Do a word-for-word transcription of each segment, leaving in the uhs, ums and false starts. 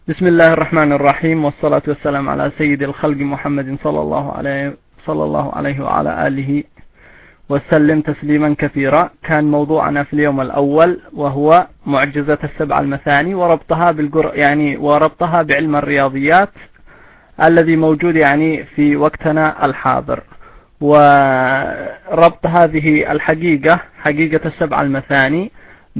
بسم الله الرحمن الرحيم، والصلاة والسلام على سيد الخلق محمد صلى الله عليه صلى الله عليه وعلى آله وسلم تسليما كثيرا. كان موضوعنا في اليوم الأول وهو معجزة السبع المثاني وربطها بالقر يعني وربطها بعلم الرياضيات الذي موجود يعني في وقتنا الحاضر، وربط هذه الحقيقة حقيقة السبع المثاني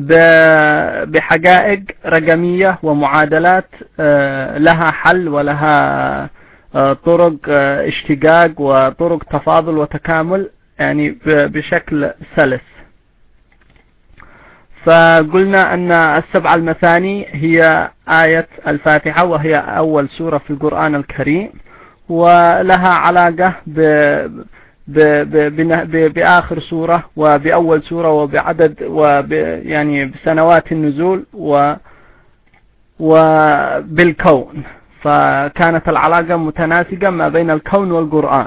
بحقائق رقمية ومعادلات لها حل ولها طرق اشتقاق وطرق تفاضل وتكامل يعني بشكل سلس. فقلنا أن السبع المثاني هي آية الفاتحة، وهي أول سورة في القرآن الكريم، ولها علاقة ب بآخر سورة وبأول سورة وبعدد وب يعني بسنوات النزول و وبالكون، فكانت العلاقة متناسقة ما بين الكون والقرآن.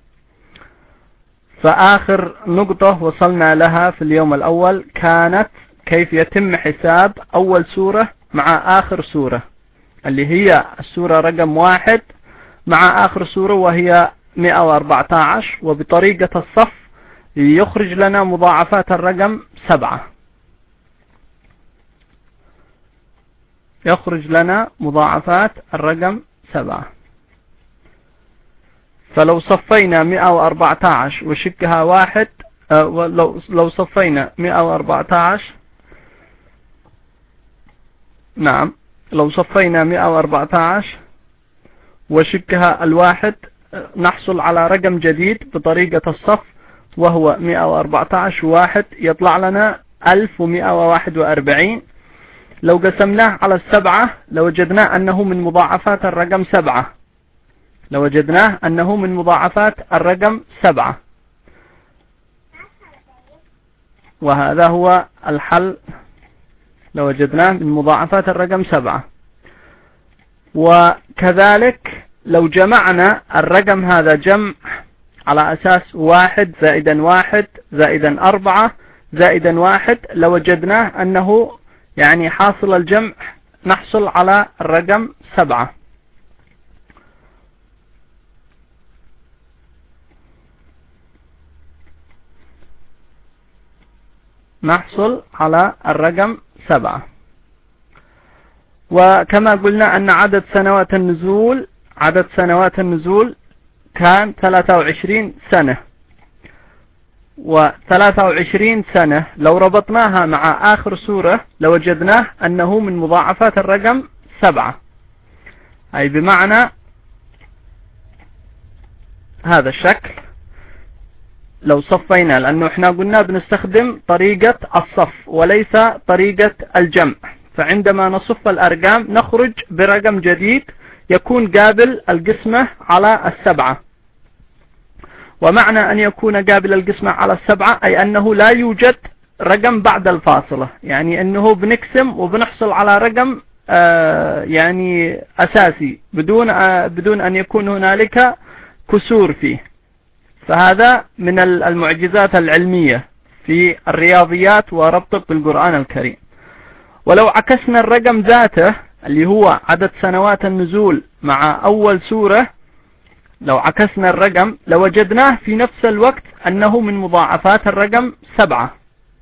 فآخر نقطة وصلنا لها في اليوم الأول كانت كيف يتم حساب أول سورة مع آخر سورة، اللي هي السورة رقم واحد مع آخر سورة وهي مئة وأربعة عشر، وبطريقة الصف يخرج لنا مضاعفات الرقم سبعة. يخرج لنا مضاعفات الرقم سبعة. فلو صفينا مئة وأربعة عشر وشكها واحد، أه لو لو صفينا مئة وأربعة عشر نعم لو صفينا مئة وأربعة عشر وشكها الواحد نحصل على رقم جديد بطريقة الصف، وهو مئة وأربعة عشر واحد يطلع لنا ألف ومئة وواحد وأربعين. لو قسمناه على السبعة لوجدناه أنه من مضاعفات الرقم سبعة لوجدناه أنه من مضاعفات الرقم سبعة، وهذا هو الحل. لوجدناه من مضاعفات الرقم سبعة. وكذلك لو جمعنا الرقم هذا جمع على أساس واحد زائدا واحد زائدا أربعة زائدا واحد، لوجدناه أنه يعني حاصل الجمع نحصل على الرقم سبعة. نحصل على الرقم سبعة. وكما قلنا أن عدد سنوات النزول عدد سنوات النزول كان ثلاثة وعشرين سنة، وثلاثة وعشرين سنة لو ربطناها مع آخر سورة لوجدناه أنه من مضاعفات الرقم سبعة، أي بمعنى هذا الشكل. لو صفينا، لأنه احنا قلنا بنستخدم طريقة الصف وليس طريقة الجمع، فعندما نصف الأرقام نخرج برقم جديد يكون قابل القسمة على السبعة. ومعنى أن يكون قابل القسمة على السبعة أي أنه لا يوجد رقم بعد الفاصلة، يعني أنه بنقسم وبنحصل على رقم آه يعني أساسي بدون آه بدون أن يكون هنالك كسور فيه. فهذا من المعجزات العلمية في الرياضيات وربطه بالقرآن الكريم. ولو عكسنا الرقم ذاته اللي هو عدد سنوات النزول مع أول سورة، لو عكسنا الرقم لوجدناه في نفس الوقت أنه من مضاعفات الرقم سبعة.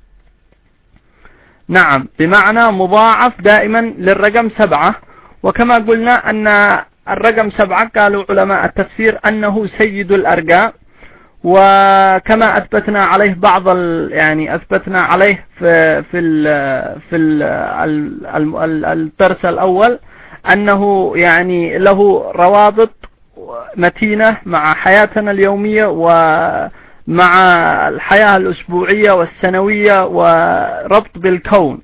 نعم، بمعنى مضاعف دائما للرقم سبعة. وكما قلنا أن الرقم سبعة قالوا علماء التفسير أنه سيد الأرقام، وكما أثبتنا عليه بعض ال يعني أثبتنا عليه في في ال في ال الدرس الأول أنه يعني له روابط متينة مع حياتنا اليومية ومع الحياة الأسبوعية والسنوية وربط بالكون.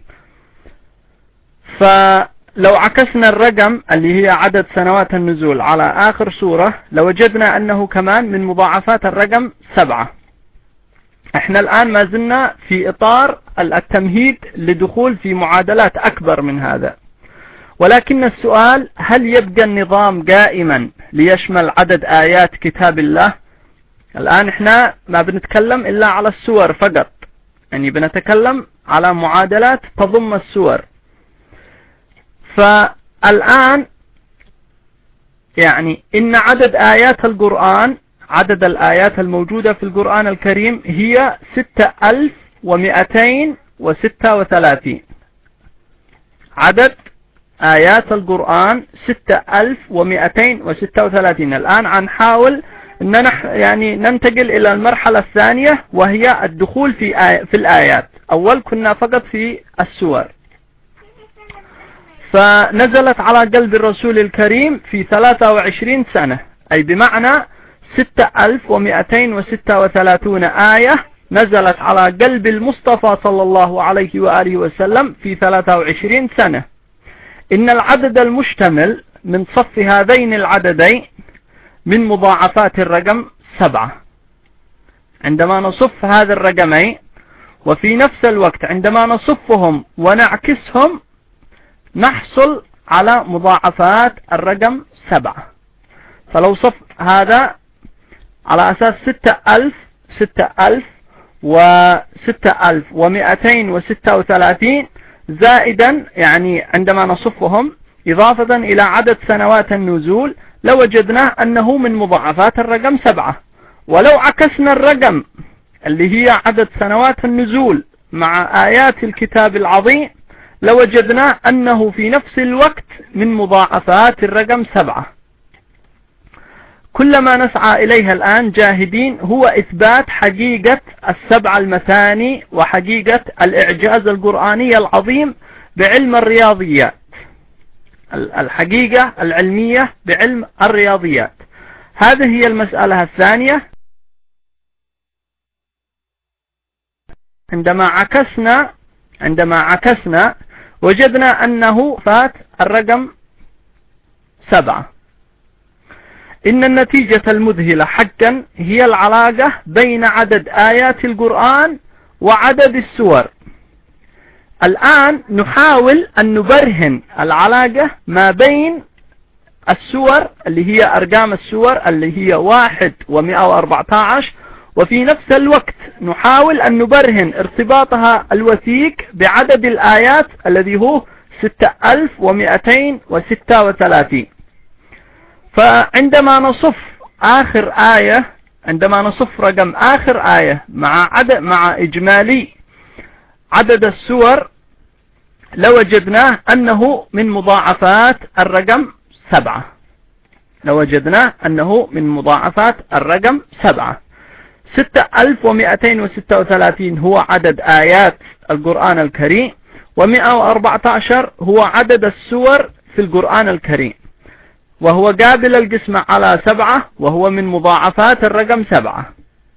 فلو عكسنا الرقم اللي هي عدد سنوات النزول على آخر سورة لوجدنا أنه كمان من مضاعفات الرقم سبعة. احنا الآن ما زلنا في إطار التمهيد لدخول في معادلات أكبر من هذا، ولكن السؤال هل يبقى النظام قائما ليشمل عدد آيات كتاب الله؟ الآن احنا ما بنتكلم إلا على السور فقط، يعني بنتكلم على معادلات تضم السور. فالآن يعني إن عدد آيات القرآن عدد الآيات الموجودة في القرآن الكريم هي ستة ألف ومئتين وستة وثلاثين. عدد آيات القرآن ستة ألف ومئتين وستة وثلاثين. الآن هنحاول أن نح يعني ننتقل إلى المرحلة الثانية، وهي الدخول في آي في الآيات. أول كنا فقط في السور، فنزلت على قلب الرسول الكريم في ثلاثة وعشرين سنة، أي بمعنى ستة ألف ومئتين وستة وثلاثين آية نزلت على قلب المصطفى صلى الله عليه وآله وسلم في ثلاثة وعشرين سنة. إن العدد المشتمل من صف هذين العددين من مضاعفات الرقم سبعة. عندما نصف هذا الرقمين وفي نفس الوقت عندما نصفهم ونعكسهم نحصل على مضاعفات الرقم سبعة. فلو صف هذا على أساس ستة ألف ستة ألف وستة ألف ومئتين وستة وثلاثين زائدا، يعني عندما نصفهم إضافة إلى عدد سنوات النزول لوجدناه أنه من مضاعفات الرقم سبعة. ولو عكسنا الرقم اللي هي عدد سنوات النزول مع آيات الكتاب العظيم لوجدناه أنه في نفس الوقت من مضاعفات الرقم سبعة. كل ما نسعى إليها الآن جاهدين هو إثبات حقيقة السبع المثاني وحقيقة الإعجاز القرآني العظيم بعلم الرياضيات، الحقيقة العلمية بعلم الرياضيات. هذه هي المسألة الثانية. عندما عكسنا عندما عكسنا وجدنا أنه فات الرقم سبعة. إن النتيجة المذهلة حقا هي العلاقة بين عدد آيات القرآن وعدد السور. الآن نحاول أن نبرهن العلاقة ما بين السور اللي هي أرقام السور اللي هي واحد ومئة وأربعة عشر، وفي نفس الوقت نحاول أن نبرهن ارتباطها الوثيق بعدد الآيات الذي هو ستة ألف ومئتين وستة وثلاثين. فعندما نصف آخر آية عندما نصف رقم آخر آية مع عدد مع إجمالي عدد السور لوجدناه أنه من مضاعفات الرقم سبعة. لوجدناه أنه من مضاعفات الرقم سبعة. ستة ألف ومئتين وستة وثلاثين هو عدد آيات القرآن الكريم، ومئة وأربعة عشر هو عدد السور في القرآن الكريم، وهو قابل القسمة على سبعة، وهو من مضاعفات الرقم سبعة.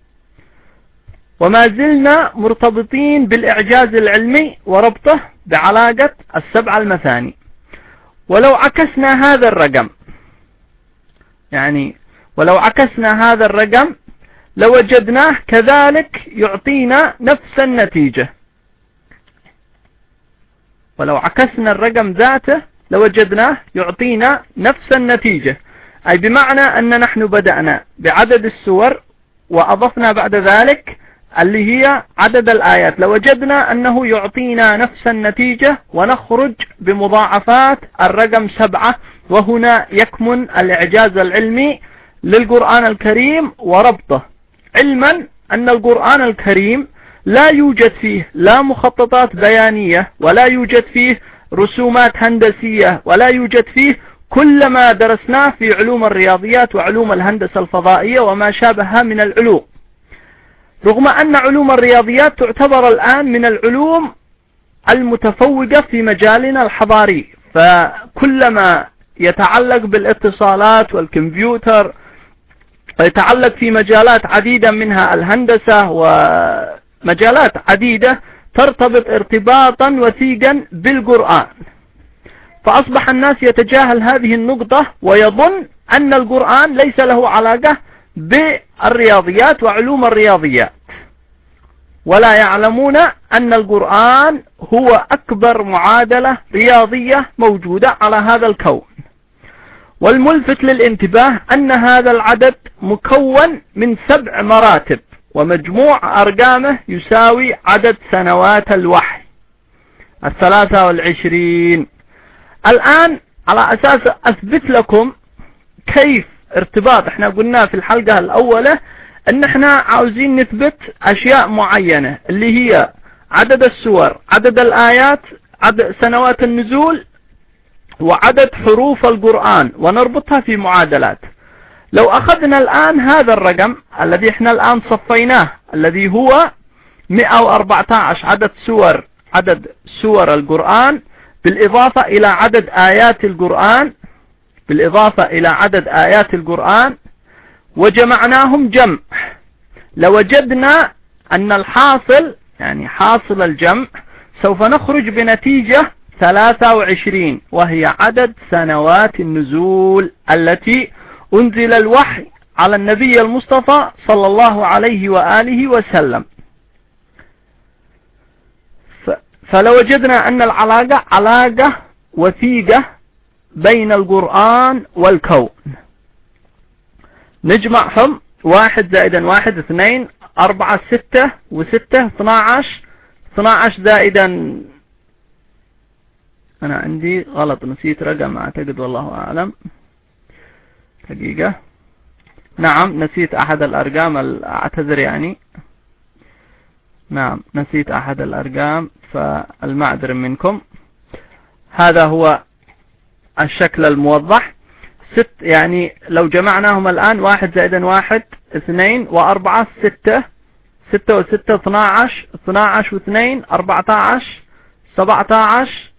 وما زلنا مرتبطين بالإعجاز العلمي وربطه بعلاقة السبعة المثاني. ولو عكسنا هذا الرقم يعني ولو عكسنا هذا الرقم لوجدناه كذلك يعطينا نفس النتيجة. ولو عكسنا الرقم ذاته لوجدناه يعطينا نفس النتيجة، أي بمعنى أن نحن بدأنا بعدد السور وأضفنا بعد ذلك اللي هي عدد الآيات، لوجدنا أنه يعطينا نفس النتيجة ونخرج بمضاعفات الرقم سبعة. وهنا يكمن الإعجاز العلمي للقرآن الكريم وربطه، علما أن القرآن الكريم لا يوجد فيه لا مخططات بيانية، ولا يوجد فيه رسومات هندسية، ولا يوجد فيه كل ما درسناه في علوم الرياضيات وعلوم الهندسة الفضائية وما شابهها من العلوم. رغم أن علوم الرياضيات تعتبر الآن من العلوم المتفوقة في مجالنا الحضاري، فكلما يتعلق بالاتصالات والكمبيوتر ويتعلق في مجالات عديدة منها الهندسة ومجالات عديدة ترتبط ارتباطا وثيقا بالقرآن. فأصبح الناس يتجاهل هذه النقطة ويظن أن القرآن ليس له علاقة بالرياضيات وعلوم الرياضيات، ولا يعلمون أن القرآن هو أكبر معادلة رياضية موجودة على هذا الكون. والملفت للانتباه أن هذا العدد مكون من سبع مراتب، ومجموع أرقامه يساوي عدد سنوات الوحي الثلاثة والعشرين. الآن على أساس أثبت لكم كيف ارتباط. احنا قلنا في الحلقة الأولى ان احنا عاوزين نثبت اشياء معينة اللي هي عدد السور، عدد الآيات، عدد سنوات النزول، وعدد حروف القرآن، ونربطها في معادلات. لو أخذنا الآن هذا الرقم الذي احنا الآن صفيناه الذي هو مئة وأربعة عشر عدد سور عدد سور القرآن بالإضافة إلى عدد آيات القرآن بالإضافة إلى عدد آيات القرآن وجمعناهم جمع، لوجدنا أن الحاصل يعني حاصل الجمع سوف نخرج بنتيجة ثلاثة وعشرين، وهي عدد سنوات النزول التي أنزل الوحي على النبي المصطفى صلى الله عليه وآله وسلم. فلوجدنا أن العلاقة علاقة وثيقة بين القرآن والكون. نجمعهم واحد زائدا واحد اثنين أربعة ستة وستة اثنى عشر اثنى عشر زائدا أنا عندي غلط نسيت رقم أعتقد والله أعلم دقيقة. نعم نسيت أحد الأرقام أعتذر يعني نعم نسيت أحد الأرقام فالمعذر منكم. هذا هو الشكل الموضح. ست يعني لو جمعناهم الآن واحد زائدا واحد اثنين وأربعة ستة ستة وستة اثنى عشر اثنى عشر واثنين أربعة عشر سبعة عشر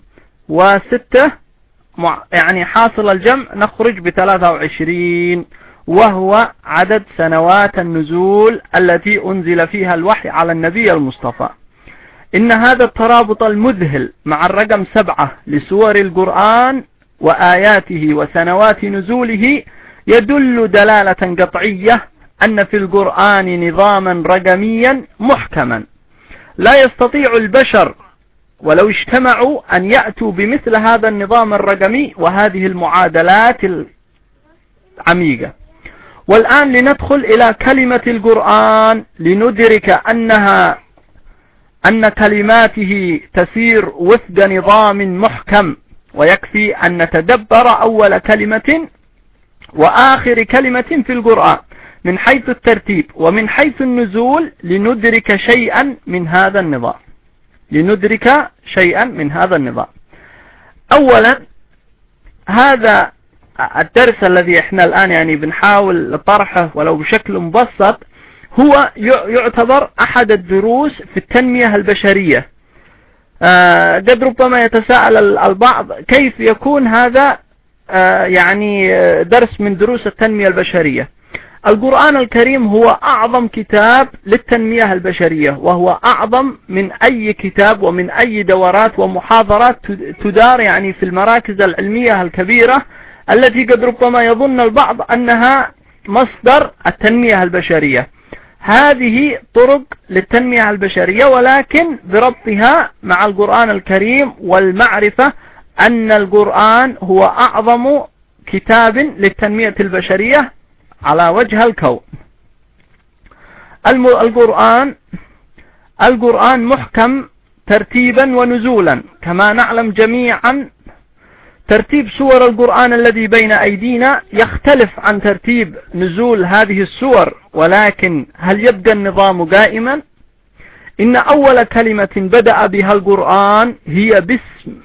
وستة يعني حاصل الجمع نخرج بثلاثة وعشرين، وهو عدد سنوات النزول التي أنزل فيها الوحي على النبي المصطفى. إن هذا الترابط المذهل مع الرقم سبعة لسور القرآن وآياته وسنوات نزوله يدل دلالة قطعية أن في القرآن نظاما رقميا محكما لا يستطيع البشر ولو اجتمعوا أن يأتوا بمثل هذا النظام الرقمي وهذه المعادلات العميقة. والآن لندخل إلى كلمة القرآن لندرك أنها أن كلماته تسير وفق نظام محكم، ويكفي أن نتدبر أول كلمة وآخر كلمة في القرآن من حيث الترتيب ومن حيث النزول لندرك شيئا من هذا النظام لندرك شيئا من هذا النظام. أولا هذا الدرس الذي احنا الآن يعني بنحاول طرحه ولو بشكل مبسط هو يعتبر أحد الدروس في التنمية البشرية. آه قد ربما يتساءل البعض كيف يكون هذا آه يعني درس من دروس التنمية البشرية. القرآن الكريم هو أعظم كتاب للتنمية البشرية، وهو أعظم من أي كتاب ومن أي دورات ومحاضرات تدار يعني في المراكز العلمية الكبيرة التي قد ربما يظن البعض أنها مصدر التنمية البشرية. هذه طرق للتنمية البشرية، ولكن بربطها مع القرآن الكريم والمعرفة أن القرآن هو أعظم كتاب للتنمية البشرية على وجه الكون. القرآن القرآن محكم ترتيبا ونزولا، كما نعلم جميعا ترتيب سور القرآن الذي بين أيدينا يختلف عن ترتيب نزول هذه السور، ولكن هل يبقى النظام قائما؟ إن أول كلمة بدأ بها القرآن هي باسم.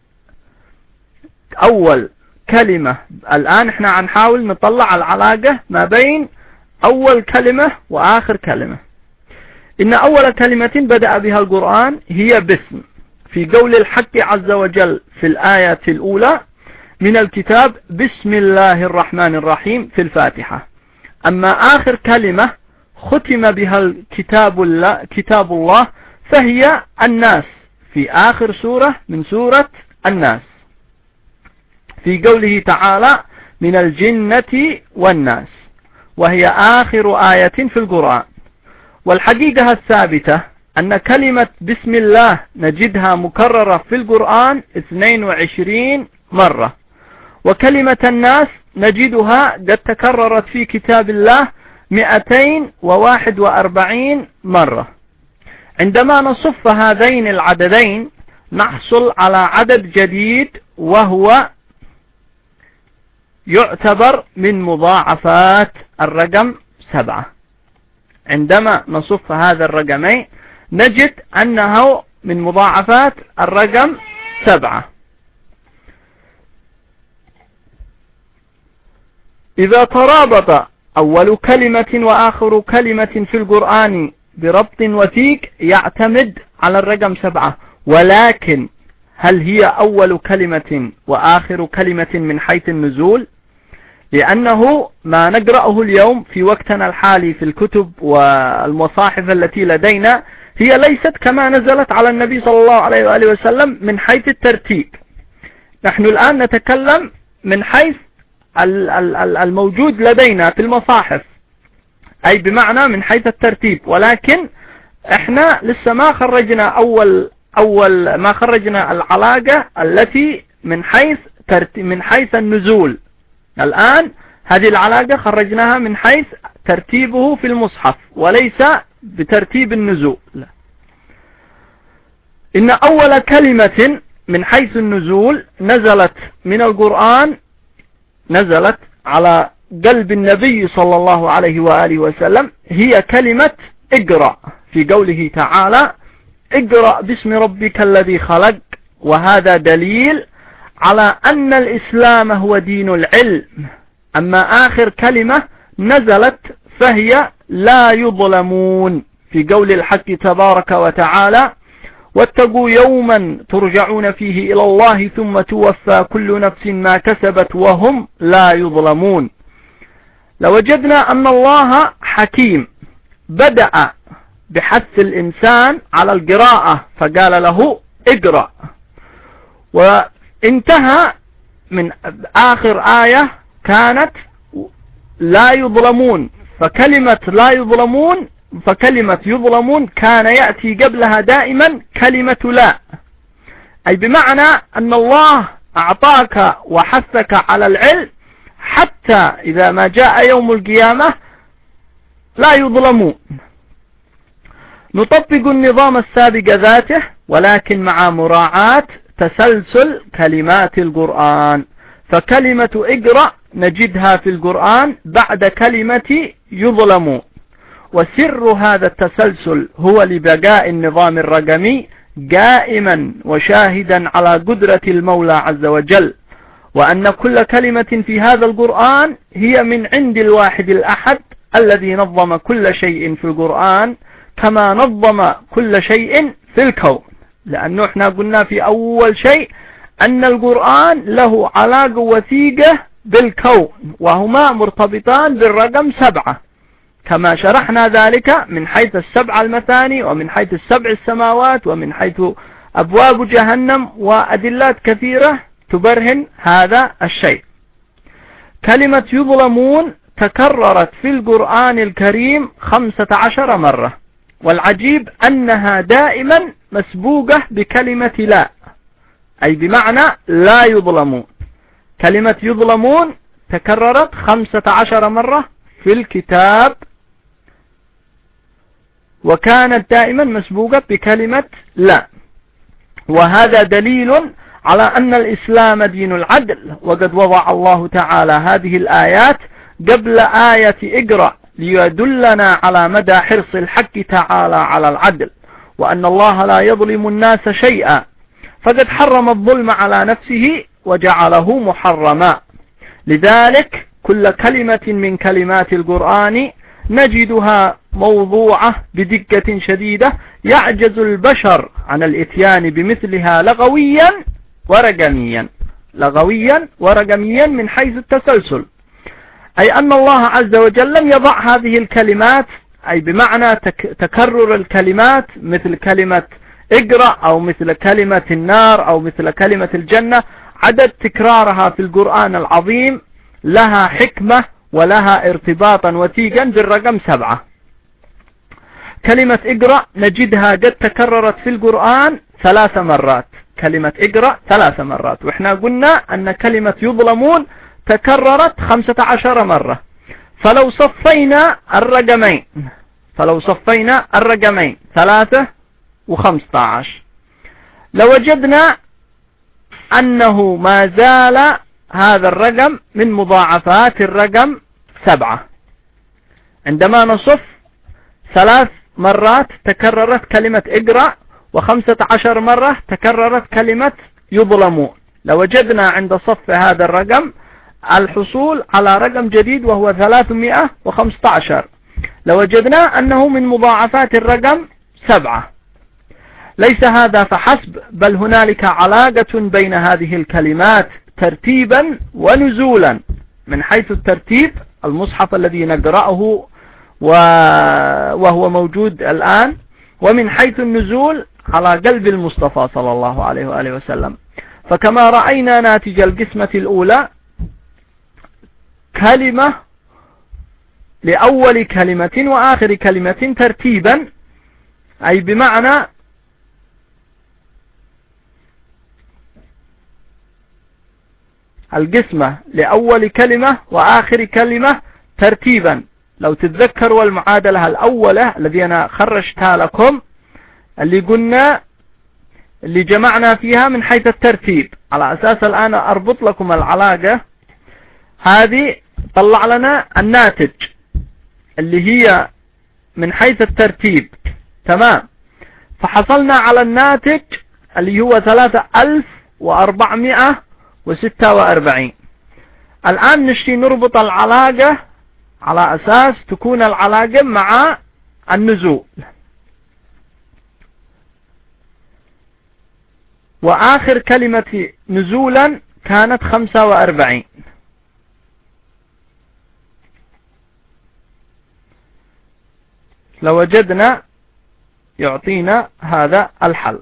أول كلمة الآن احنا هنحاول نطلع العلاقة ما بين أول كلمة وآخر كلمة. إن أول كلمة بدأ بها القرآن هي باسم، في قول الحق عز وجل في الآية الأولى من الكتاب بسم الله الرحمن الرحيم في الفاتحة. أما آخر كلمة ختم بها الكتاب الله كتاب الله فهي الناس في آخر سورة من سورة الناس، في قوله تعالى من الجنة والناس، وهي آخر آية في القرآن. والحقيقة الثابتة أن كلمة بسم الله نجدها مكررة في القرآن اثنين وعشرين مرة، وكلمة الناس نجدها قد تكررت في كتاب الله مئتين وواحد وأربعين مرة. عندما نصف هذين العددين نحصل على عدد جديد، وهو يعتبر من مضاعفات الرقم سبعة. عندما نصف هذا الرقمين نجد أنه من مضاعفات الرقم سبعة. إذا ترابط أول كلمة وآخر كلمة في القرآن بربط وثيق يعتمد على الرقم سبعة، ولكن هل هي أول كلمة وآخر كلمة من حيث النزول؟ لأنه ما نقرأه اليوم في وقتنا الحالي في الكتب والمصاحف التي لدينا هي ليست كما نزلت على النبي صلى الله عليه وآله وسلم من حيث الترتيب. نحن الآن نتكلم من حيث الموجود لدينا في المصاحف، أي بمعنى من حيث الترتيب، ولكن احنا لسه ما خرجنا أول أول ما خرجنا العلاقة التي من حيث من حيث النزول. الآن هذه العلاقة خرجناها من حيث ترتيبه في المصحف وليس بترتيب النزول. إن أول كلمة من حيث النزول نزلت من القرآن نزلت على قلب النبي صلى الله عليه وآله وسلم هي كلمة اقرأ، في قوله تعالى اقرأ باسم ربك الذي خلق. وهذا دليل على أن الإسلام هو دين العلم. أما آخر كلمة نزلت فهي لا يظلمون، في قول الحق تبارك وتعالى واتقوا يوما ترجعون فيه إلى الله ثم توفى كل نفس ما كسبت وهم لا يظلمون. لوجدنا أن الله حكيم بدأ بحث الإنسان على القراءة فقال له اقرأ، وانتهى من آخر آية كانت لا يظلمون، فكلمة لا يظلمون فكلمة يظلمون كان يأتي قبلها دائما كلمة لا، أي بمعنى أن الله أعطاك وحثك على العلم حتى إذا ما جاء يوم القيامة لا يظلمون. نطبق النظام السابق ذاته ولكن مع مراعاة تسلسل كلمات القرآن، فكلمة اقرأ نجدها في القرآن بعد كلمة يظلمون، وسر هذا التسلسل هو لبقاء النظام الرقمي قائما وشاهدا على قدرة المولى عز وجل، وأن كل كلمة في هذا القرآن هي من عند الواحد الأحد الذي نظم كل شيء في القرآن كما نظم كل شيء في الكون. لأنه احنا قلنا في أول شيء أن القرآن له علاقة وثيقة بالكون، وهما مرتبطان بالرقم سبعة كما شرحنا ذلك من حيث السبع المثاني ومن حيث السبع السماوات ومن حيث أبواب جهنم وأدلات كثيرة تبرهن هذا الشيء. كلمة يظلمون تكررت في القرآن الكريم خمسة عشر مرة، والعجيب أنها دائما مسبوقة بكلمة لا، أي بمعنى لا يظلمون. كلمة يظلمون تكررت خمسة عشر مرة في الكتاب، وكانت دائما مسبوقة بكلمة لا، وهذا دليل على أن الإسلام دين العدل. وقد وضع الله تعالى هذه الآيات قبل آية اقرأ ليدلنا على مدى حرص الحق تعالى على العدل، وأن الله لا يظلم الناس شيئا، فقد حرم الظلم على نفسه وجعله محرما. لذلك كل كلمة من كلمات القرآن نجدها موضوعة بدقة شديدة يعجز البشر عن الاتيان بمثلها لغويا ورقميا لغويا ورقميا من حيث التسلسل، أي أن الله عز وجل لم يضع هذه الكلمات، أي بمعنى تك تكرر الكلمات مثل كلمة اقرأ أو مثل كلمة النار أو مثل كلمة الجنة، عدد تكرارها في القرآن العظيم لها حكمة ولها ارتباطا وثيقا بالرقم سبعة. كلمة اقرأ نجدها قد تكررت في القرآن ثلاث مرات، كلمة اقرأ ثلاث مرات، وإحنا قلنا أن كلمة يظلمون تكررت خمسة عشر مرة. فلو صفينا الرقمين فلو صفينا الرقمين ثلاثة وخمسة عشر لوجدنا أنه ما زال هذا الرقم من مضاعفات الرقم سبعة. عندما نصف ثلاث مرات تكررت كلمة اقرأ وخمسة عشر مرة تكررت كلمة يظلمون، لوجدنا عند صف هذا الرقم الحصول على رقم جديد وهو ثلاثمائة وخمسة عشر، لوجدنا أنه من مضاعفات الرقم سبعة. ليس هذا فحسب، بل هنالك علاقة بين هذه الكلمات ترتيبا ونزولا. من حيث الترتيب المصحف الذي نقرأه وهو موجود الآن، ومن حيث النزول على قلب المصطفى صلى الله عليه وآله وسلم. فكما رأينا ناتج القسمة الأولى كلمة لأول كلمة وآخر كلمة ترتيبا، أي بمعنى القسمة لأول كلمة وآخر كلمة ترتيبا. لو تتذكروا المعادلة الأولى الذي أنا خرجتها لكم، اللي قلنا اللي جمعنا فيها من حيث الترتيب، على أساس الآن أربط لكم العلاقة هذه. طلع لنا الناتج اللي هي من حيث الترتيب، تمام. فحصلنا على الناتج اللي هو ثلاثة آلاف وأربعمائة وستة وأربعين. الآن نشتي نربط العلاقة على أساس تكون العلاقة مع النزول. وآخر كلمة نزولا كانت خمسة وأربعين. لوجدنا يعطينا هذا الحل.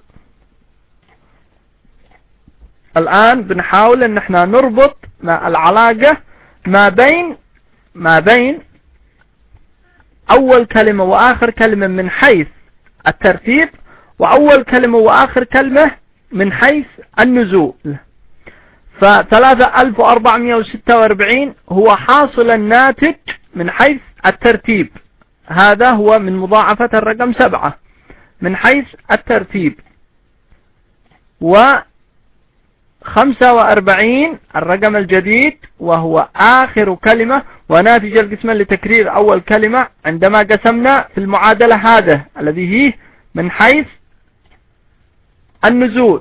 الآن بنحاول ان احنا نربط مع العلاقة ما بين ما بين اول كلمة واخر كلمة من حيث الترتيب، واول كلمة واخر كلمة من حيث النزول. فثلاثة آلاف وأربعمائة وستة وأربعين هو حاصل الناتج من حيث الترتيب، هذا هو من مضاعفة الرقم سبعة من حيث الترتيب. و خمسة وأربعين الرقم الجديد وهو آخر كلمة وناتج القسمة لتكرير أول كلمة. عندما قسمنا في المعادلة هذا الذي هي من حيث النزول،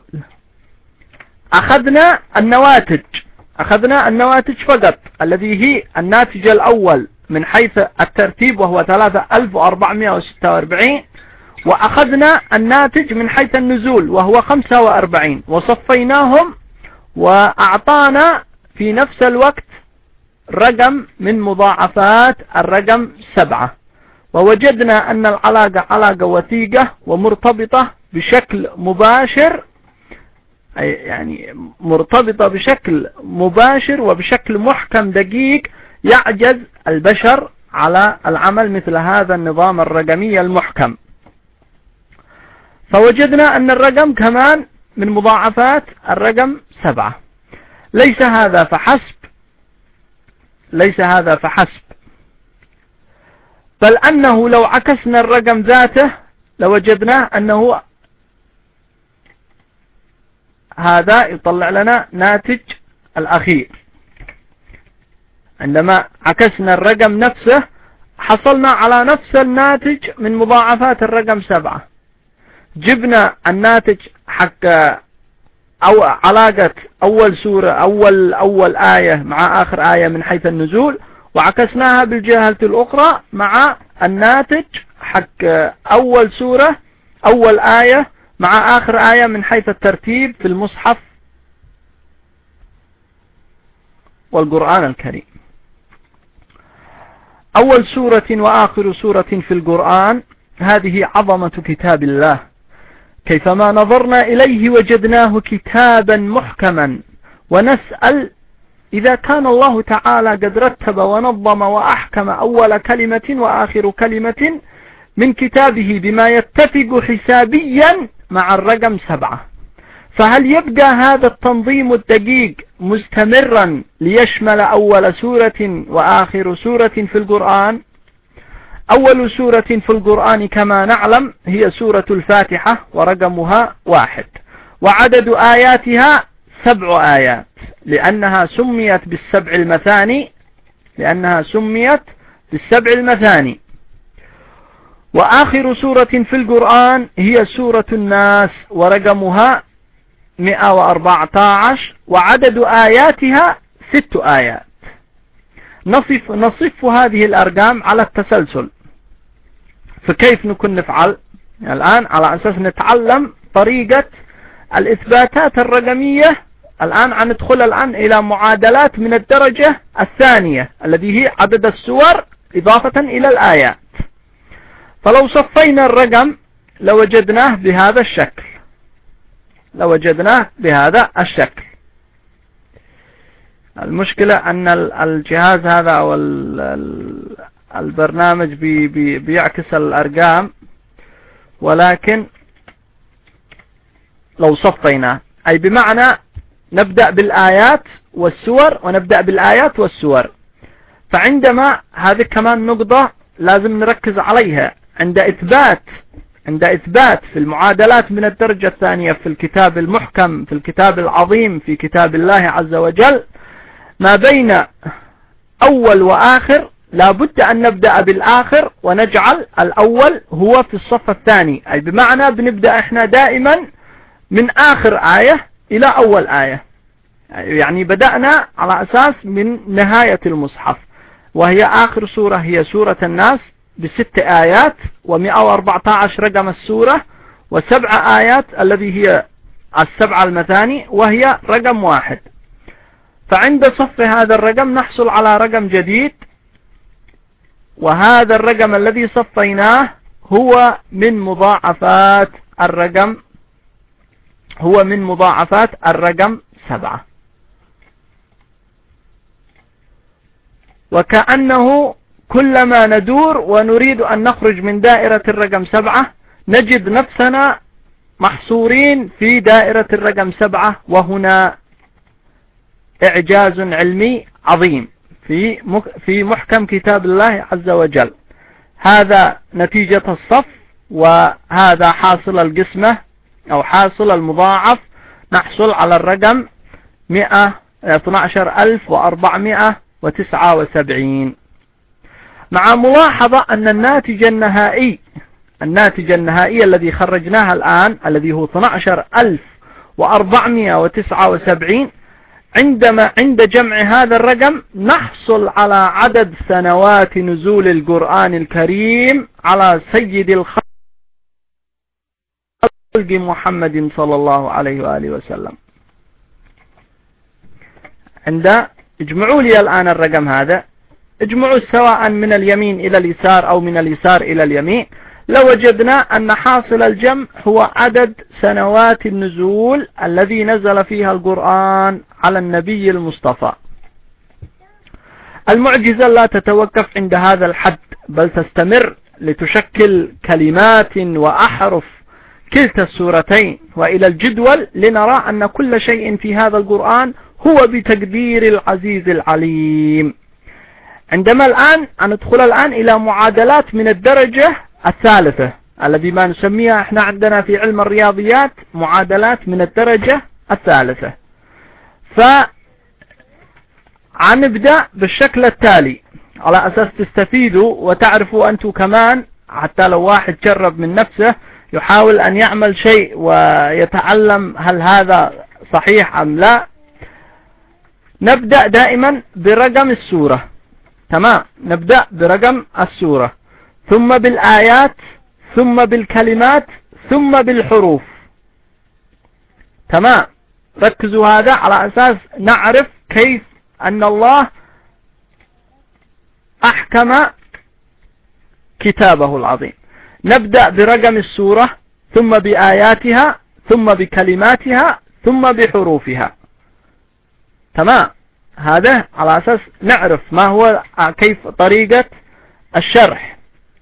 أخذنا النواتج أخذنا النواتج فقط الذي هي الناتج الأول من حيث الترتيب وهو ثلاثة آلاف وأربعمائة وستة وأربعين، وأخذنا الناتج من حيث النزول وهو خمسة وأربعين، وصفيناهم وأعطانا في نفس الوقت رقم من مضاعفات الرقم سبعة. ووجدنا أن العلاقة علاقة وثيقة ومرتبطة بشكل مباشر، يعني مرتبطة بشكل مباشر وبشكل محكم دقيق، يعجز البشر على العمل مثل هذا النظام الرقمي المحكم. فوجدنا أن الرقم كمان من مضاعفات الرقم سبعة. ليس هذا فحسب ليس هذا فحسب بل أنه لو عكسنا الرقم ذاته لوجدنا أنه هذا يطلع لنا ناتج الأخير. عندما عكسنا الرقم نفسه حصلنا على نفس الناتج من مضاعفات الرقم سبعة. جبنا الناتج حق أو علاقة أول سورة أول أول آية مع آخر آية من حيث النزول، وعكسناها بالجهة الأخرى مع الناتج حق أول سورة أول آية مع آخر آية من حيث الترتيب في المصحف والقرآن الكريم. أول سورة وآخر سورة في القرآن هذه عظمة كتاب الله، كيفما نظرنا إليه وجدناه كتابا محكما. ونسأل إذا كان الله تعالى قد رتب ونظم وأحكم أول كلمة وآخر كلمة من كتابه بما يتفق حسابيا مع الرقم سبعة، فهل يبقى هذا التنظيم الدقيق مستمرا ليشمل أول سورة وآخر سورة في القرآن؟ أول سورة في القرآن كما نعلم هي سورة الفاتحة ورقمها واحد، وعدد آياتها سبع آيات. لأنها سميت بالسبع المثاني لأنها سميت بالسبع المثاني. وآخر سورة في القرآن هي سورة الناس، ورقمها مئة وأربعة عشر، وعدد آياتها ست آيات. نصف, نصف هذه الأرقام على التسلسل. فكيف نكون نفعل الآن على أساس نتعلم طريقة الإثباتات الرقمية؟ الآن هندخل الآن إلى معادلات من الدرجة الثانية الذي هي عدد السور إضافة إلى الآيات. فلو صفينا الرقم لوجدناه بهذا الشكل لوجدناه بهذا الشكل. المشكلة أن الجهاز هذا أو البرنامج بي بي بيعكس الأرقام، ولكن لو صفيناه أي بمعنى نبدأ بالآيات والسور ونبدأ بالآيات والسور. فعندما هذه كمان نقطة لازم نركز عليها عند إثبات عند إثبات في المعادلات من الدرجة الثانية في الكتاب المحكم، في الكتاب العظيم، في كتاب الله عز وجل، ما بين أول وآخر لابد أن نبدأ بالآخر ونجعل الأول هو في الصف الثاني، أي بمعنى بنبدأ إحنا دائما من آخر آية إلى أول آية. يعني بدأنا على أساس من نهاية المصحف، وهي آخر سورة هي سورة الناس بست آيات ومئة وأربعة عشر رقم السورة، وسبع آيات الذي هي السبع المثاني وهي رقم واحد. فعند صف هذا الرقم نحصل على رقم جديد، وهذا الرقم الذي صفيناه هو من مضاعفات الرقم هو من مضاعفات الرقم سبعة. وكأنه كلما ندور ونريد أن نخرج من دائرة الرقم سبعة نجد نفسنا محصورين في دائرة الرقم سبعة. وهنا إعجاز علمي عظيم في في محكم كتاب الله عز وجل. هذا نتيجة الصف، وهذا حاصل القسمة أو حاصل المضاعف. نحصل على الرقم اثني عشر ألف وأربعمائة وتسعة وسبعين، مع ملاحظة أن الناتج النهائي الناتج النهائي الذي خرجناه الآن الذي هو اثني عشر ألف وأربعمائة وتسعة وسبعين، عندما عند جمع هذا الرقم نحصل على عدد سنوات نزول القرآن الكريم على سيد الخلق محمد صلى الله عليه وآله وسلم. عند اجمعوا لي الآن الرقم هذا، اجمعوا سواء من اليمين إلى اليسار أو من اليسار إلى اليمين، لوجدنا أن حاصل الجمع هو عدد سنوات النزول الذي نزل فيها القرآن على النبي المصطفى. المعجزة لا تتوقف عند هذا الحد، بل تستمر لتشكل كلمات وأحرف كلتا السورتين وإلى الجدول، لنرى أن كل شيء في هذا القرآن هو بتقدير العزيز العليم. عندما الآن ندخل الآن إلى معادلات من الدرجة الثالثة الذي ما نسميها احنا عندنا في علم الرياضيات معادلات من الدرجة الثالثة. فعنبدأ بالشكل التالي على أساس تستفيدوا وتعرفوا أنتم كمان، حتى لو واحد جرب من نفسه يحاول أن يعمل شيء ويتعلم هل هذا صحيح أم لا. نبدأ دائما برقم السورة، تمام، نبدأ برقم السورة، ثم بالآيات، ثم بالكلمات، ثم بالحروف، تمام. ركزوا هذا على أساس نعرف كيف أن الله أحكم كتابه العظيم. نبدأ برقم السورة، ثم بآياتها، ثم بكلماتها، ثم بحروفها، تمام. هذا على أساس نعرف ما هو كيف طريقة الشرح.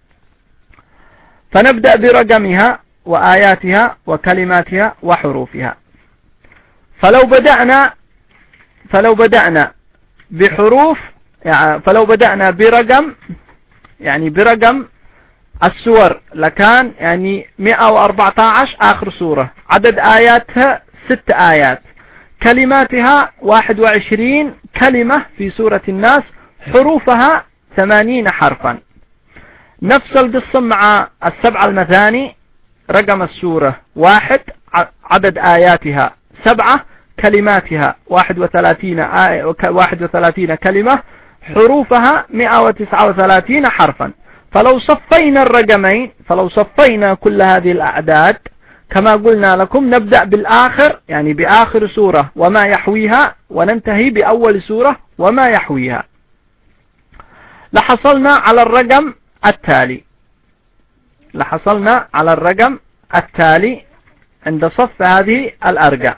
فنبدأ برقمها وآياتها وكلماتها وحروفها. فلو بدأنا فلو بدأنا بحروف يعني فلو بدأنا برقم يعني برقم السور لكان يعني مئة وأربعة عشر آخر سورة، عدد آياتها ست آيات. كلماتها واحد وعشرين كلمة في سورة الناس، حروفها ثمانين حرفا. نفس القصة مع السبع المثاني، رقم السورة واحد، عدد آياتها سبعة، كلماتها واحد وثلاثين آية واحد وثلاثين كلمة، حروفها مئة وتسعة وثلاثين حرفا. فلو صفينا الرقمين، فلو صفينا كل هذه الأعداد كما قلنا لكم، نبدأ بالآخر يعني بآخر سورة وما يحويها، وننتهي بأول سورة وما يحويها، لحصلنا على الرقم التالي لحصلنا على الرقم التالي عند صف هذه الأرقام.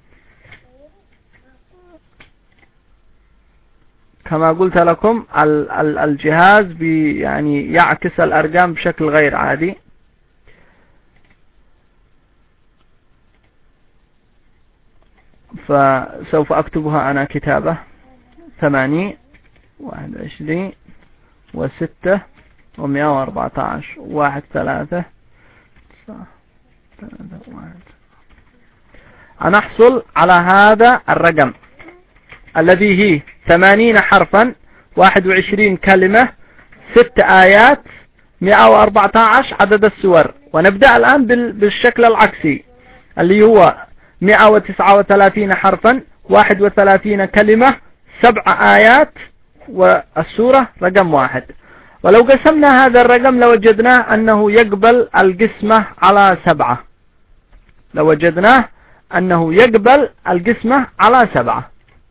كما قلت لكم الجهاز بي يعني يعكس الأرقام بشكل غير عادي. فسوف أكتبها أنا كتابة: ثمانين، واحد وعشرين، وستة، ومئة واربعة عشر، واحد، ثلاثة، ثلاثة، واحد. هنحصل على هذا الرقم الذي هي ثمانين حرفا، واحد وعشرين كلمة، ست آيات، مئة واربعة عشر عدد السور. ونبدأ الآن بالشكل العكسي اللي هو مئة وتسعة وثلاثين حرفا، واحد وثلاثين كلمة، سبع آيات، والسورة رقم واحد. ولو قسمنا هذا الرقم لوجدناه أنه يقبل القسمة على سبعة لوجدناه أنه يقبل القسمة على سبعة.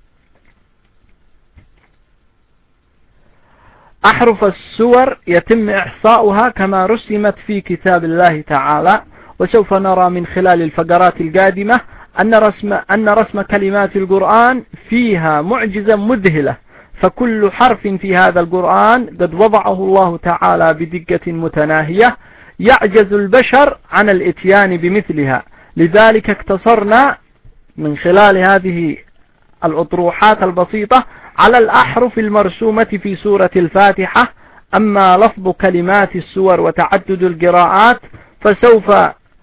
أحرف السور يتم إحصاؤها كما رسمت في كتاب الله تعالى، وسوف نرى من خلال الفقرات القادمة أن رسم, أن رسم كلمات القرآن فيها معجزة مذهلة، فكل حرف في هذا القرآن قد وضعه الله تعالى بدقة متناهية يعجز البشر عن الاتيان بمثلها. لذلك اقتصرنا من خلال هذه الأطروحات البسيطة على الأحرف المرسومة في سورة الفاتحة. أما لفظ كلمات السور وتعدد القراءات فسوف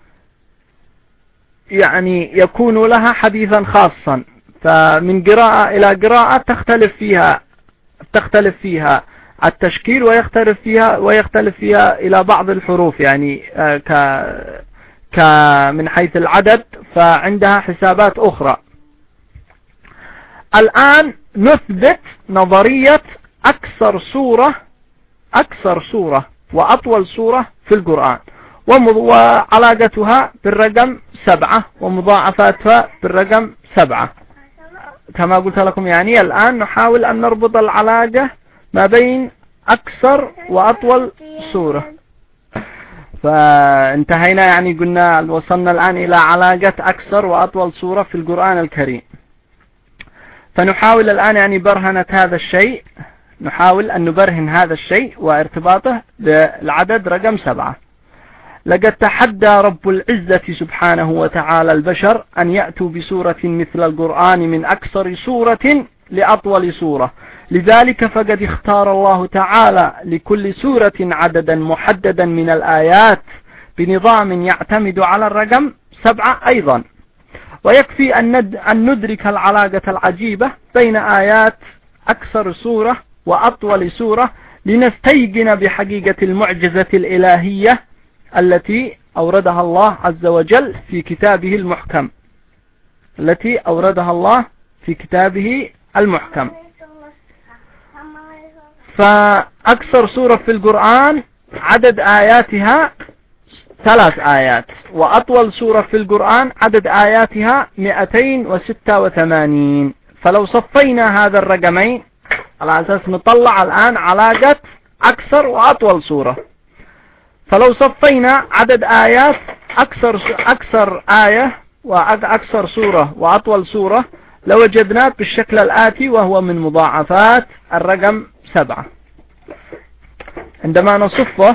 يعني يكون لها حديثا خاصا، فمن قراءة إلى قراءة تختلف فيها تختلف فيها التشكيل، ويختلف فيها ويختلف فيها إلى بعض الحروف يعني ك ك من حيث العدد، فعندها حسابات أخرى. الآن نثبت نظرية أكثر سورة أكثر سورة وأطول سورة في القرآن، وعلاقتها بالرقم سبعة، ومضاعفاتها بالرقم سبعة. كما قلت لكم يعني الآن نحاول أن نربط العلاقة ما بين أكثر وأطول سورة. فانتهينا يعني قلنا وصلنا الآن إلى علاقة أكثر وأطول سورة في القرآن الكريم. فنحاول الآن يعني برهنة هذا الشيء نحاول أن نبرهن هذا الشيء وارتباطه بالعدد رقم سبعة. لقد تحدى رب العزة سبحانه وتعالى البشر أن يأتوا بسورة مثل القرآن من أكثر سورة لأطول سورة. لذلك فقد اختار الله تعالى لكل سورة عددا محددا من الآيات بنظام يعتمد على الرقم سبعة أيضا. ويكفي أن ندرك العلاقة العجيبة بين آيات أكثر سورة وأطول سورة لنستيقن بحقيقة المعجزة الإلهية التي أوردها الله عز وجل في كتابه المحكم التي أوردها الله في كتابه المحكم. فأكثر سورة في القرآن عدد آياتها ثلاث آيات، وأطول سورة في القرآن عدد آياتها مئتين وستة وثمانين. فلو صفينا هذا الرقمين على أساس نطلع الآن علاقة أكثر وأطول سورة، فلو صفينا عدد آيات أكثر أكثر آية وأكثر سورة وأطول سورة لوجدناه بالشكل الآتي، وهو من مضاعفات الرقم سبعة. عندما نصفه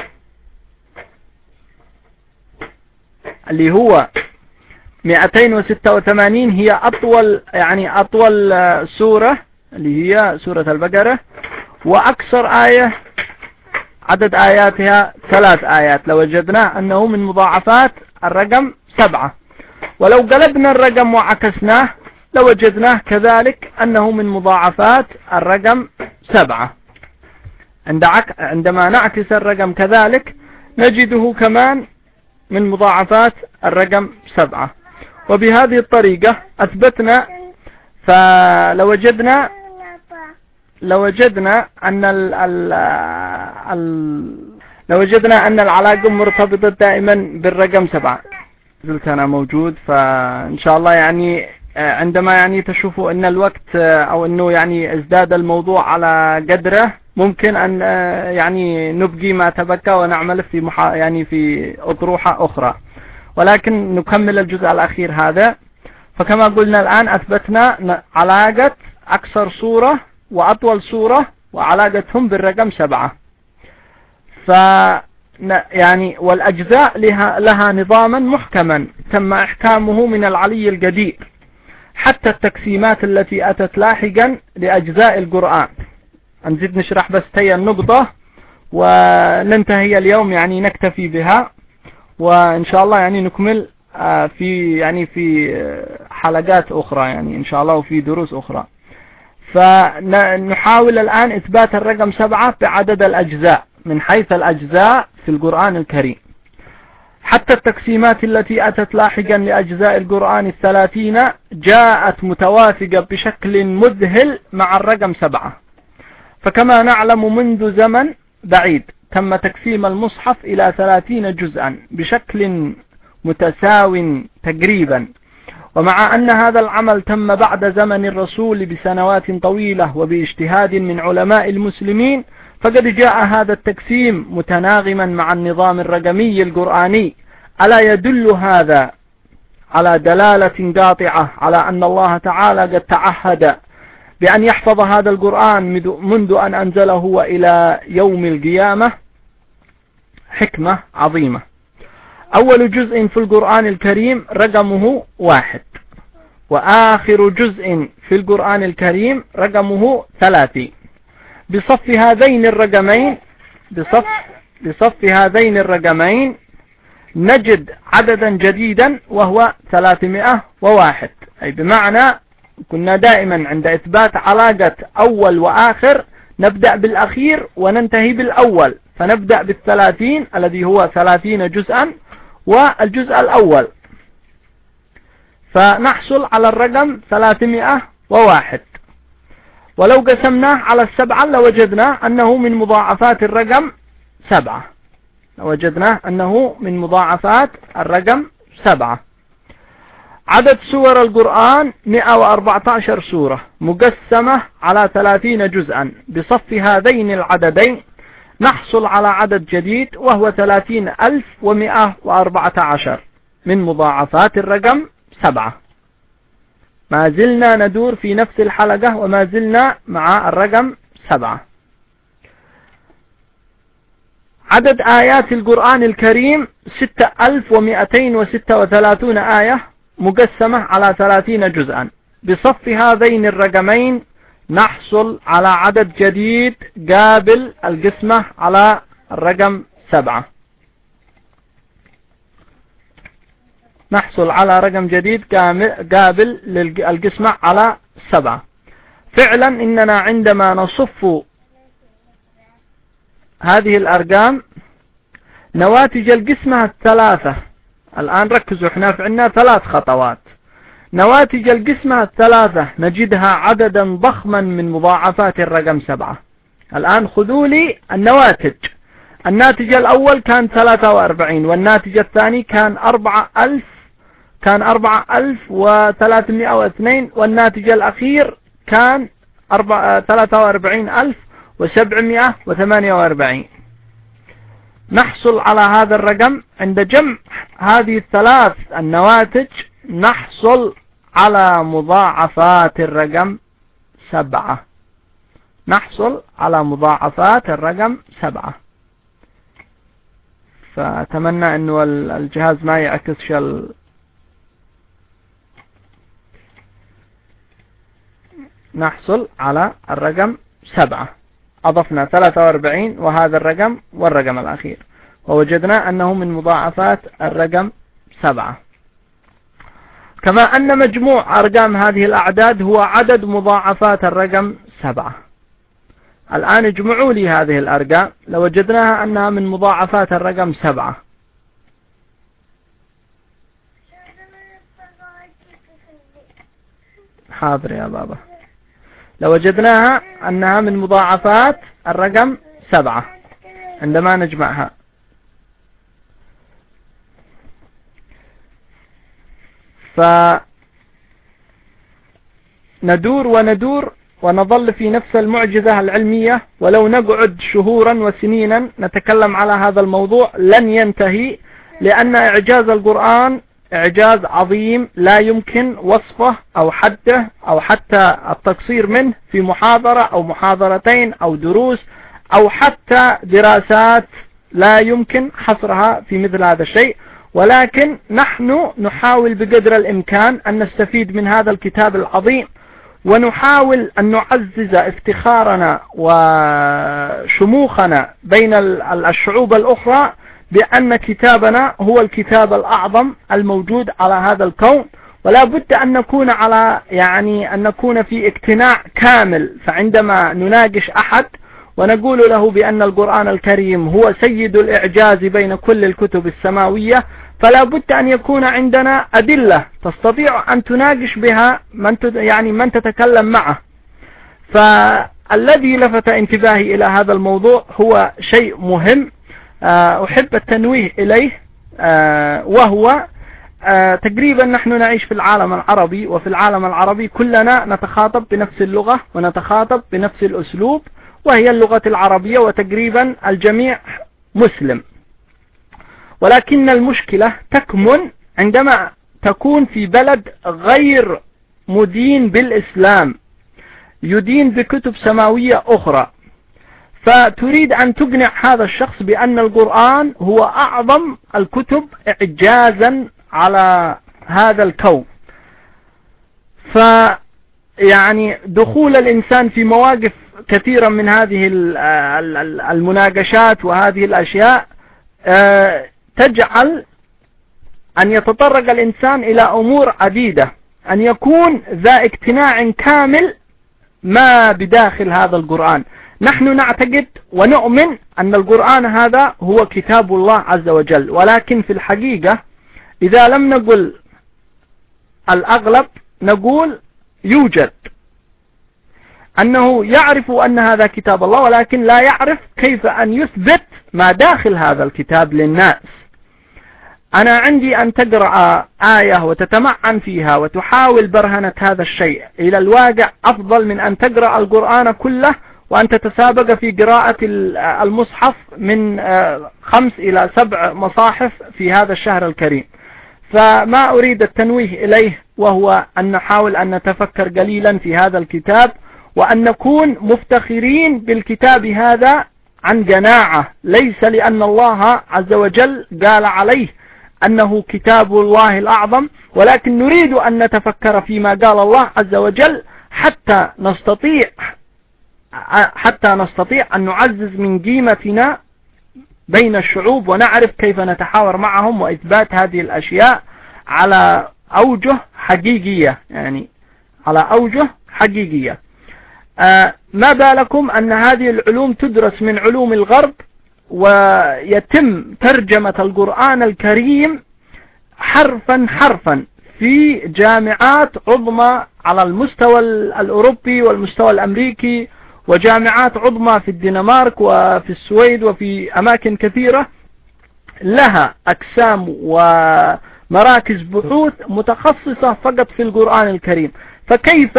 اللي هو مئتين وستة وثمانين هي أطول يعني أطول سورة اللي هي سورة البقرة، وأكثر آية عدد آياتها ثلاث آيات لوجدناه أنه من مضاعفات الرقم سبعة. ولو قلبنا الرقم وعكسناه لوجدناه كذلك أنه من مضاعفات الرقم سبعة. عندما نعكس الرقم كذلك نجده كمان من مضاعفات الرقم سبعة. وبهذه الطريقة أثبتنا، فلوجدنا لوجدنا أن ال ال ال لوجدنا أن العلاقة مرتبطة دائما بالرقم سبعة. زلت أنا موجود، فإن شاء الله يعني عندما يعني تشوفوا أن الوقت أو أنه يعني ازداد الموضوع على قدره، ممكن أن يعني نبقي ما تبقى ونعمل في محا يعني في أطروحة أخرى، ولكن نكمل الجزء الأخير هذا. فكما قلنا الآن أثبتنا علاقة أكثر صورة وأطول صورة وعلاقتهم بالرقم سبعة. ف يعني والأجزاء لها, لها نظاما محكما تم إحكامه من العلي القدير، حتى التقسيمات التي أتت لاحقا لأجزاء القرآن. نزيد نشرح بس هي النقطة وننتهي اليوم، يعني نكتفي بها، وإن شاء الله يعني نكمل في يعني في حلقات أخرى يعني إن شاء الله وفي دروس أخرى. فنحاول الآن إثبات الرقم سبعة بعدد الأجزاء من حيث الأجزاء في القرآن الكريم، حتى التقسيمات التي أتت لاحقا لأجزاء القرآن الثلاثين جاءت متوافقة بشكل مذهل مع الرقم سبعة. فكما نعلم منذ زمن بعيد تم تقسيم المصحف إلى ثلاثين جزءا بشكل متساو تقريبا، ومع أن هذا العمل تم بعد زمن الرسول بسنوات طويلة وباجتهاد من علماء المسلمين، فقد جاء هذا التقسيم متناغما مع النظام الرقمي القرآني. ألا يدل هذا على دلالة قاطعة على أن الله تعالى قد تعهد بأن يحفظ هذا القرآن منذ أن أنزله وإلى يوم القيامة؟ حكمة عظيمة. أول جزء في القرآن الكريم رقمه واحد، وآخر جزء في القرآن الكريم رقمه ثلاثين. بصف هذين الرقمين بصف, بصف هذين الرقمين نجد عددا جديدا وهو ثلاثمائة وواحد. أي بمعنى كنا دائما عند إثبات علاقة أول وآخر نبدأ بالأخير وننتهي بالأول، فنبدأ بالثلاثين الذي هو ثلاثين جزءا والجزء الأول، فنحصل على الرقم ثلاثمائة وواحد. ولو قسمناه على السبعة لوجدنا أنه من مضاعفات الرقم سبعة لوجدنا أنه من مضاعفات الرقم سبعة. عدد سور القرآن مئة وأربعة عشر سورة مقسمة على ثلاثين جزءا. بصف هذين العددين نحصل على عدد جديد وهو ثلاثين ألف ومئة وأربعة عشر من مضاعفات الرقم سبعة. ما زلنا ندور في نفس الحلقة وما زلنا مع الرقم سبعة. عدد آيات القرآن الكريم ستة ألف ومئتين وستة وثلاثين آية مقسمة على ثلاثين جزءا. بصف هذين الرقمين نحصل على عدد جديد قابل القسمة على الرقم سبعة. نحصل على رقم جديد قابل للقسمة على سبعة. فعلا إننا عندما نصف هذه الأرقام نواتج القسمة الثلاثة، الآن ركزوا احنا في عندنا ثلاث خطوات. نواتج القسمة الثلاثة نجدها عددا ضخما من مضاعفات الرقم سبعة. الآن خذوا لي النواتج. الناتج الأول كان ثلاثة وأربعين، والناتج الثاني كان أربعة ألف كان أربعة ألف وثلاثمائة واثنين، والناتج الأخير كان ثلاثة وأربعين ألف وسبعمائة وثمانية وأربعين. نحصل على هذا الرقم عند جمع هذه الثلاث النواتج، نحصل على مضاعفات الرقم سبعة. نحصل على مضاعفات الرقم سبعة. فأتمنى أنه الجهاز ما يعكس شل. نحصل على الرقم سبعة. أضفنا ثلاثة وأربعين وهذا الرقم والرقم الأخير، ووجدنا أنه من مضاعفات الرقم سبعة. كما أن مجموع أرقام هذه الأعداد هو عدد مضاعفات الرقم سبعة. الآن اجمعوا لي هذه الأرقام، لوجدناها أنها من مضاعفات الرقم سبعة. حاضر يا بابا. لوجدناها أنها من مضاعفات الرقم سبعة عندما نجمعها. فندور وندور ونظل في نفس المعجزة العلمية، ولو نقعد شهورا وسنينا نتكلم على هذا الموضوع لن ينتهي، لأن إعجاز القرآن إعجاز عظيم لا يمكن وصفه أو حده أو حتى التقصير منه في محاضرة أو محاضرتين أو دروس أو حتى دراسات، لا يمكن حصرها في مثل هذا الشيء. ولكن نحن نحاول بقدر الإمكان أن نستفيد من هذا الكتاب العظيم، ونحاول أن نعزز افتخارنا وشموخنا بين الشعوب الأخرى بأن كتابنا هو الكتاب الأعظم الموجود على هذا الكون. ولا بد أن نكون على يعني أن نكون في اقتناع كامل. فعندما نناقش أحد ونقول له بأن القرآن الكريم هو سيد الإعجاز بين كل الكتب السماوية، فلا بد أن يكون عندنا أدلة تستطيع أن تناقش بها من يعني من تتكلم معه. فالذي لفت انتباهي إلى هذا الموضوع هو شيء مهم أحب التنويه إليه، وهو تقريبا نحن نعيش في العالم العربي، وفي العالم العربي كلنا نتخاطب بنفس اللغة ونتخاطب بنفس الأسلوب، وهي اللغة العربية، وتقريبا الجميع مسلم. ولكن المشكلة تكمن عندما تكون في بلد غير مدين بالإسلام، يدين بكتب سماوية أخرى، فتريد أن تقنع هذا الشخص بأن القرآن هو أعظم الكتب إعجازا على هذا الكون. فيعني دخول الإنسان في مواقف كثيرا من هذه المناقشات وهذه الأشياء تجعل أن يتطرق الإنسان إلى أمور عديدة، أن يكون ذا اقتناع كامل ما بداخل هذا القرآن. نحن نعتقد ونؤمن أن القرآن هذا هو كتاب الله عز وجل، ولكن في الحقيقة إذا لم نقل الأغلب نقول يوجد أنه يعرف أن هذا كتاب الله، ولكن لا يعرف كيف أن يثبت ما داخل هذا الكتاب للناس. أنا عندي أن تقرأ آية وتتمعن فيها وتحاول برهنة هذا الشيء إلى الواقع أفضل من أن تقرأ القرآن كله وأن تتسابق في قراءة المصحف من خمس إلى سبع مصاحف في هذا الشهر الكريم. فما أريد التنويه إليه وهو أن نحاول أن نتفكر قليلا في هذا الكتاب، وأن نكون مفتخرين بالكتاب هذا عن قناعة، ليس لأن الله عز وجل قال عليه أنه كتاب الله الأعظم، ولكن نريد أن نتفكر فيما قال الله عز وجل حتى نستطيع حتى نستطيع أن نعزز من قيمتنا بين الشعوب، ونعرف كيف نتحاور معهم وإثبات هذه الأشياء على أوجه حقيقية، يعني على أوجه حقيقية. آه ما بالكم أن هذه العلوم تدرس من علوم الغرب، ويتم ترجمة القرآن الكريم حرفا حرفا في جامعات عظمى على المستوى الأوروبي والمستوى الأمريكي، وجامعات عظمى في الدنمارك وفي السويد وفي أماكن كثيرة لها أقسام ومراكز بحوث متخصصة فقط في القرآن الكريم. فكيف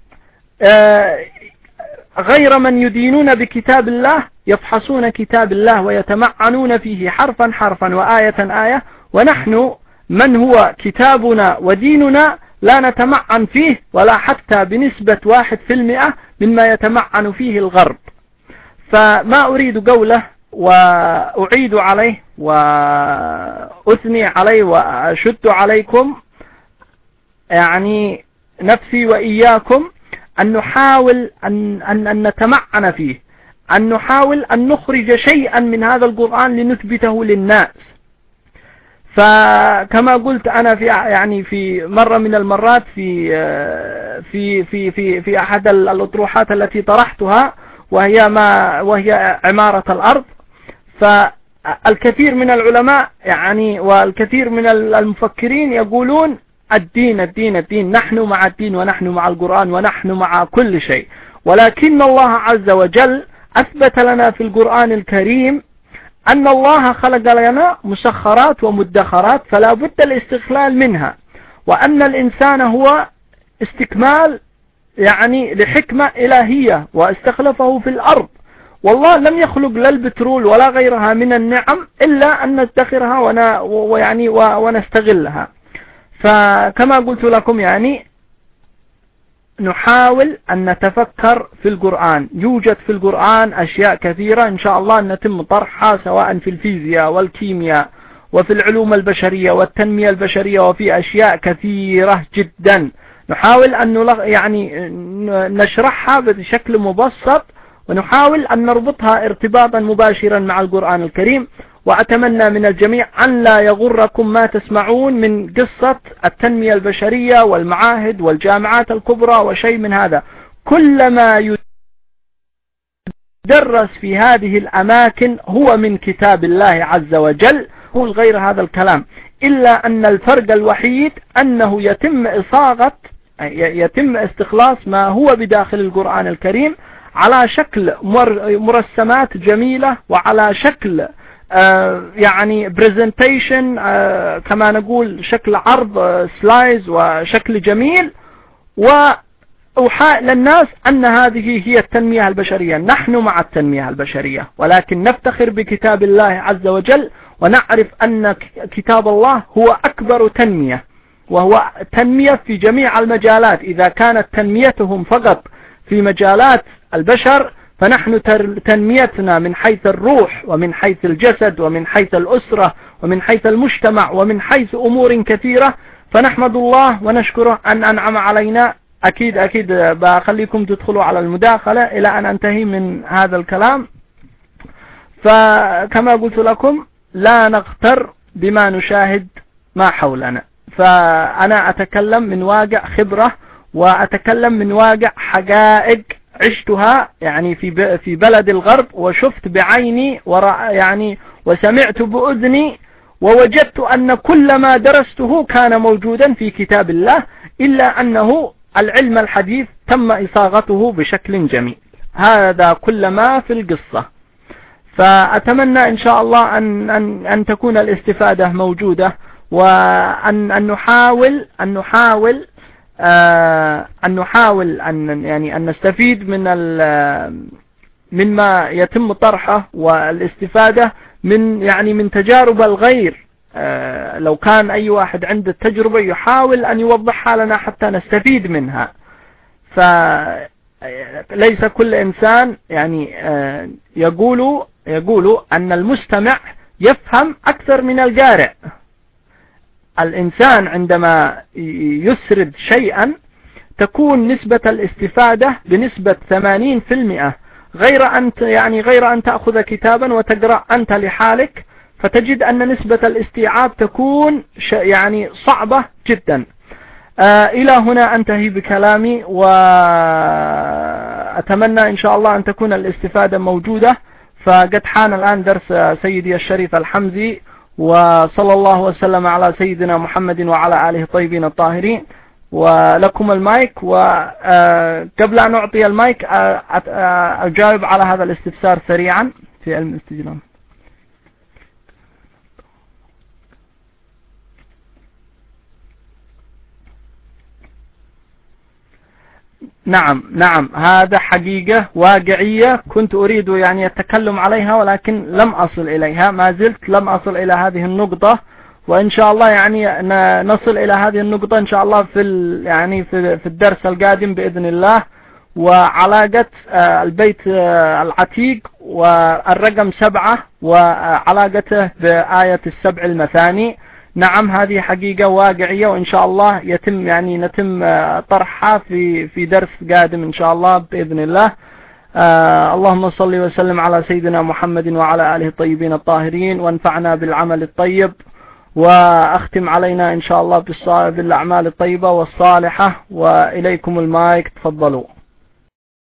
غير من يدينون بكتاب الله يفحصون كتاب الله ويتمعنون فيه حرفا حرفا وآية آية، ونحن من هو كتابنا وديننا لا نتمعن فيه ولا حتى بنسبة واحد في المئة مما يتمعن فيه الغرب. فما أريد قوله وأعيد عليه وأثني عليه وأشد عليكم يعني نفسي وإياكم أن نحاول أن, أن, أن نتمعن فيه، أن نحاول أن نخرج شيئا من هذا القرآن لنثبته للناس. فكما قلت أنا في يعني في مرة من المرات في في في في في أحد الأطروحات التي طرحتها، وهي ما وهي عمارة الأرض. فالكثير من العلماء يعني والكثير من المفكرين يقولون الدين الدين الدين، نحن مع الدين ونحن مع القرآن ونحن مع كل شيء، ولكن الله عز وجل أثبت لنا في القرآن الكريم أن الله خلق لنا مسخرات ومدخرات فلا بد الاستقلال منها، وأن الإنسان هو استكمال يعني لحكمة إلهية واستخلفه في الأرض، والله لم يخلق لا البترول ولا غيرها من النعم إلا أن ندخرها ويعني ونستغلها. فكما قلت لكم يعني نحاول أن نتفكر في القرآن. يوجد في القرآن أشياء كثيرة إن شاء الله أن نتم طرحها سواء في الفيزياء والكيمياء وفي العلوم البشرية والتنمية البشرية، وفي أشياء كثيرة جدا نحاول أن يعني نشرحها بشكل مبسط، ونحاول أن نربطها ارتباطا مباشرا مع القرآن الكريم. وأتمنى من الجميع أن لا يغركم ما تسمعون من قصة التنمية البشرية والمعاهد والجامعات الكبرى وشيء من هذا. كل ما يدرس في هذه الأماكن هو من كتاب الله عز وجل، هو غير هذا الكلام، إلا أن الفرق الوحيد أنه يتم إصاغة يتم استخلاص ما هو بداخل القرآن الكريم على شكل مرسمات جميلة وعلى شكل آه يعني بريزنتيشن، آه كما نقول شكل عرض سلايز وشكل جميل، وأوحاء للناس أن هذه هي التنمية البشرية. نحن مع التنمية البشرية، ولكن نفتخر بكتاب الله عز وجل، ونعرف أن كتاب الله هو أكبر تنمية، وهو تنمية في جميع المجالات. إذا كانت تنميتهم فقط في مجالات البشر، فنحن تنميتنا من حيث الروح ومن حيث الجسد ومن حيث الأسرة ومن حيث المجتمع ومن حيث أمور كثيرة، فنحمد الله ونشكره أن أنعم علينا. أكيد أكيد بخليكم تدخلوا على المداخلة إلى أن أنتهي من هذا الكلام. فكما قلت لكم لا نغتر بما نشاهد ما حولنا، فأنا أتكلم من واقع خبرة، وأتكلم من واقع حقائق عشتها يعني في في بلد الغرب، وشفت بعيني يعني وسمعت بأذني، ووجدت أن كل ما درسته كان موجودا في كتاب الله، إلا أنه العلم الحديث تم إصاغته بشكل جميل. هذا كل ما في القصة. فأتمنى إن شاء الله أن أن أن تكون الاستفادة موجودة، وأن أن نحاول أن نحاول آه أن نحاول أن يعني أن نستفيد من مما يتم طرحه، والاستفادة من يعني من تجارب الغير. آه لو كان أي واحد عنده التجربة يحاول أن يوضحها لنا حتى نستفيد منها. فليس كل إنسان يعني آه يقول يقول أن المستمع يفهم أكثر من القارئ. الإنسان عندما يسرد شيئا تكون نسبة الاستفادة بنسبة ثمانين بالمئة، غير أن يعني غير أن تأخذ كتابا وتقرأ أنت لحالك، فتجد أن نسبة الاستيعاب تكون يعني صعبة جدا. آه إلى هنا أنتهي بكلامي، وأتمنى إن شاء الله أن تكون الاستفادة موجودة. فقد حان الآن درس سيدي الشريف الحمزي، وصلى الله وسلم على سيدنا محمد وعلى آله الطيبين الطاهرين. ولكم المايك، وقبل أن أعطي المايك أجاوب على هذا الاستفسار سريعا في علم الاستجلام. نعم نعم، هذا حقيقة واقعية كنت أريد يعني التكلم عليها، ولكن لم أصل إليها، ما زلت لم أصل إلى هذه النقطة، وإن شاء الله يعني نصل إلى هذه النقطة إن شاء الله في يعني في في الدرس القادم بإذن الله. وعلاقة البيت العتيق والرقم سبعة وعلاقته بآية السبع المثاني، نعم هذه حقيقة واقعية، وإن شاء الله يتم يعني نتم طرحها في في درس قادم إن شاء الله بإذن الله. آه اللهم صل وسلم على سيدنا محمد وعلى آله الطيبين الطاهرين، وانفعنا بالعمل الطيب. وأختم علينا إن شاء الله بالأعمال الطيبة والصالحة. وإليكم المايك، تفضلوا.